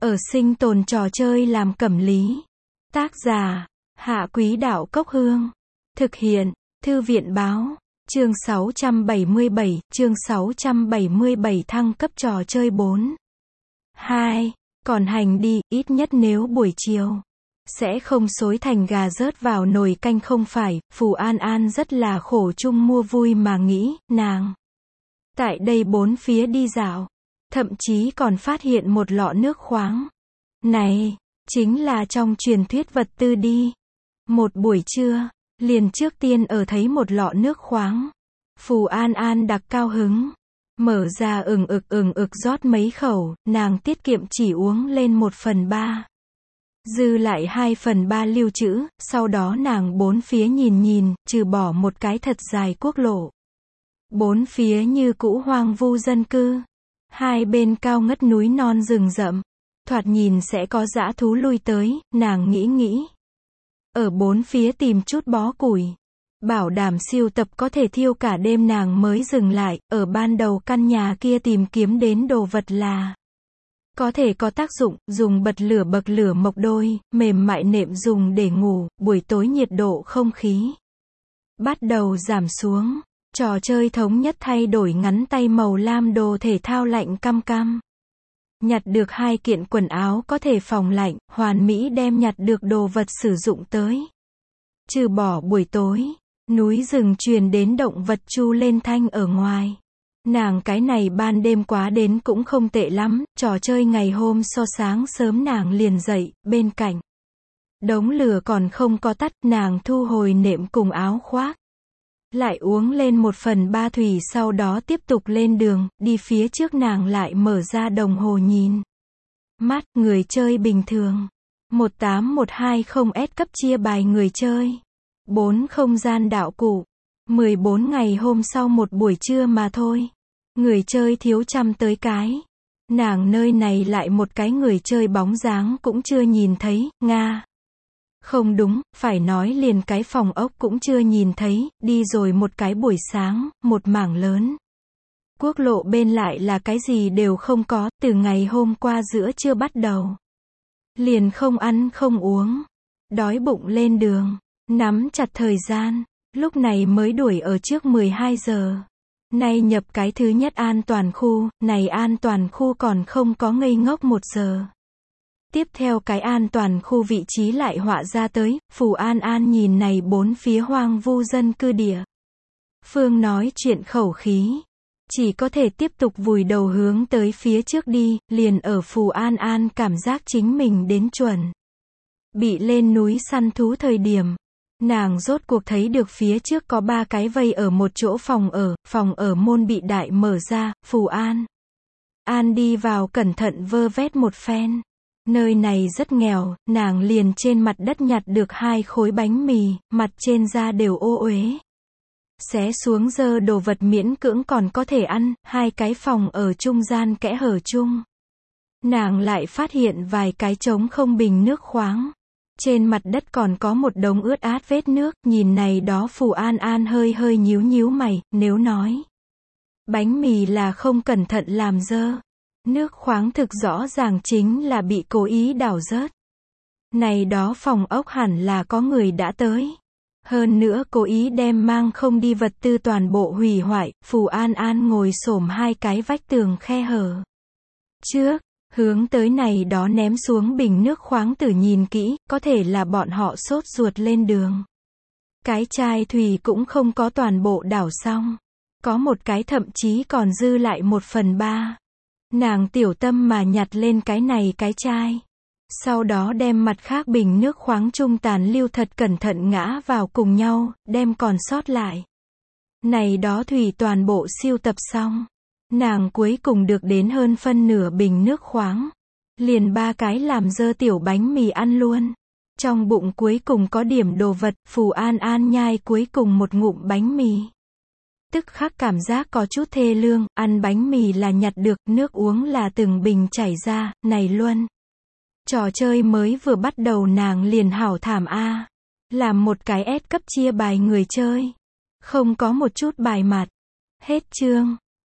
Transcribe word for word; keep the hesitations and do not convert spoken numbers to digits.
Ở sinh tồn trò chơi làm cẩm lý. Tác giả, Hạ Quý Đạo Cốc Hương. Thực hiện, Thư viện Báo. Chương sáu trăm bảy mươi bảy, chương sáu trăm bảy mươi bảy thăng cấp trò chơi bốn. hai. Còn hành đi, ít nhất nếu buổi chiều sẽ không xối thành gà rớt vào nồi canh không phải, Phù An An rất là khổ chung mua vui mà nghĩ, nàng tại đây bốn phía đi dạo, thậm chí còn phát hiện một lọ nước khoáng. Này, chính là trong truyền thuyết vật tư đi. Một buổi trưa, liền trước tiên ở thấy một lọ nước khoáng. Phù An An đặc cao hứng. Mở ra ừng ực ừng ực rót mấy khẩu, nàng tiết kiệm chỉ uống lên một phần ba. Dư lại hai phần ba lưu trữ, sau đó nàng bốn phía nhìn nhìn, trừ bỏ một cái thật dài quốc lộ. Bốn phía như cũ hoang vu dân cư. Hai bên cao ngất núi non rừng rậm. Thoạt nhìn sẽ có dã thú lui tới, nàng nghĩ nghĩ. Ở bốn phía tìm chút bó củi. Bảo đảm siêu tập có thể thiêu cả đêm nàng mới dừng lại, ở ban đầu căn nhà kia tìm kiếm đến đồ vật là có thể có tác dụng, dùng bật lửa bậc lửa mộc đôi, mềm mại nệm dùng để ngủ, buổi tối nhiệt độ không khí bắt đầu giảm xuống. Trò chơi thống nhất thay đổi ngắn tay màu lam đồ thể thao lạnh cam cam. Nhặt được hai kiện quần áo có thể phòng lạnh, hoàn mỹ đem nhặt được đồ vật sử dụng tới. Trừ bỏ buổi tối, núi rừng truyền đến động vật chu lên thanh ở ngoài. Nàng cái này ban đêm quá đến cũng không tệ lắm, trò chơi ngày hôm so sáng sớm nàng liền dậy, bên cạnh đống lửa còn không có tắt, nàng thu hồi nệm cùng áo khoác. Lại uống lên một phần ba thủy sau đó tiếp tục lên đường, đi phía trước nàng lại mở ra đồng hồ nhìn. Mắt, người chơi bình thường. một tám một hai không S cấp chia bài người chơi. bốn không gian đạo cụ. mười bốn ngày hôm sau một buổi trưa mà thôi. Người chơi thiếu trăm tới cái. Nàng nơi này lại một cái người chơi bóng dáng cũng chưa nhìn thấy, Nga. Không đúng, phải nói liền cái phòng ốc cũng chưa nhìn thấy, đi rồi một cái buổi sáng, một mảng lớn. Quốc lộ bên lại là cái gì đều không có, từ ngày hôm qua giữa trưa bắt đầu. Liền không ăn không uống. Đói bụng lên đường, nắm chặt thời gian, lúc này mới đuổi ở trước mười hai giờ. Nay nhập cái thứ nhất an toàn khu, này an toàn khu còn không có ngây ngốc một giờ. Tiếp theo cái an toàn khu vị trí lại họa ra tới, Phù An An nhìn này bốn phía hoang vu dân cư địa. Phương nói chuyện khẩu khí. Chỉ có thể tiếp tục vùi đầu hướng tới phía trước đi, liền ở Phù An An cảm giác chính mình đến chuẩn. Bị lên núi săn thú thời điểm. Nàng rốt cuộc thấy được phía trước có ba cái vây ở một chỗ phòng ở, phòng ở môn bị đại mở ra, Phù An. An đi vào cẩn thận vơ vét một phen. Nơi này rất nghèo, nàng liền trên mặt đất nhặt được hai khối bánh mì, mặt trên da đều ô uế. Xé xuống dơ đồ vật miễn cưỡng còn có thể ăn, hai cái phòng ở trung gian kẽ hở chung. Nàng lại phát hiện vài cái trống không bình nước khoáng. Trên mặt đất còn có một đống ướt át vết nước, nhìn này đó Phù An An hơi hơi nhíu nhíu mày, nếu nói bánh mì là không cẩn thận làm dơ. Nước khoáng thực rõ ràng chính là bị cố ý đảo rớt. Này đó phòng ốc hẳn là có người đã tới. Hơn nữa cố ý đem mang không đi vật tư toàn bộ hủy hoại, Phù An An ngồi xổm hai cái vách tường khe hở trước, hướng tới này đó ném xuống bình nước khoáng tử nhìn kỹ, có thể là bọn họ sốt ruột lên đường. Cái chai thủy cũng không có toàn bộ đảo xong. Có một cái thậm chí còn dư lại một phần ba. Nàng tiểu tâm mà nhặt lên cái này cái chai. Sau đó đem mặt khác bình nước khoáng trung tàn lưu thật cẩn thận ngã vào cùng nhau, đem còn sót lại. Này đó thủy toàn bộ siêu tập xong. Nàng cuối cùng được đến hơn phân nửa bình nước khoáng. Liền ba cái làm dơ tiểu bánh mì ăn luôn. Trong bụng cuối cùng có điểm đồ vật, Phù An An nhai cuối cùng một ngụm bánh mì. Tức khắc cảm giác có chút thê lương, ăn bánh mì là nhặt được, nước uống là từng bình chảy ra, này luôn. Trò chơi mới vừa bắt đầu nàng liền hảo thảm a. Làm một cái S cấp chia bài người chơi. Không có một chút bài mặt. Hết chương.